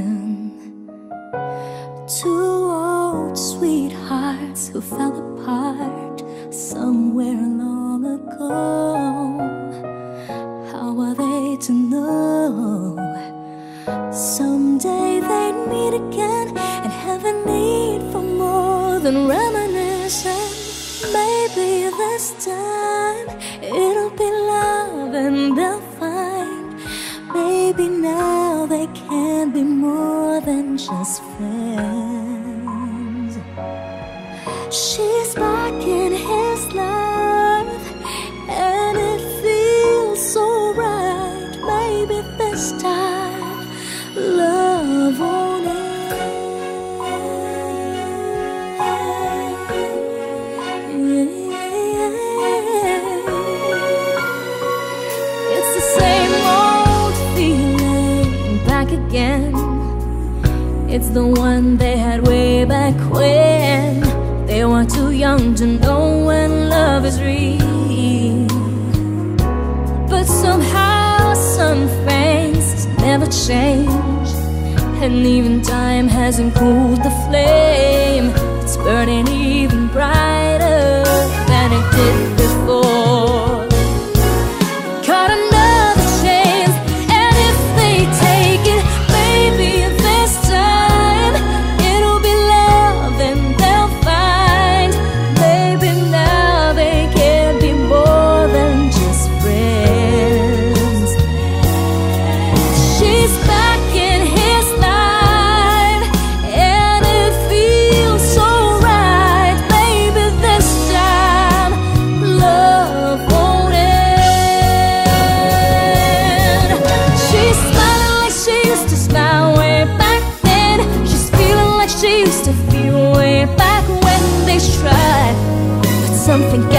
again. Two old sweethearts who fell apart somewhere long ago. How are they to know someday they'd meet again and have a need for more than reminiscing? Maybe this time it'll be love and they'll find maybe now they can be more than just friends. She's back in his life and it feels so right. Maybe this time love won't end. It's the same old feeling back again. It's the one they had way back when they were too young to know when love is real. But somehow some things never change, and even time hasn't cooled the flame. It's burning even brighter than it did before. Got another chance, and if they take it, maybe this time it'll be love and they'll find maybe now they can be more than just friends. She's back in his life and it feels so right. Maybe this time love won't end. She's smiling like she used to smile way back then. She's feeling like she used to feel way back when they tried, but something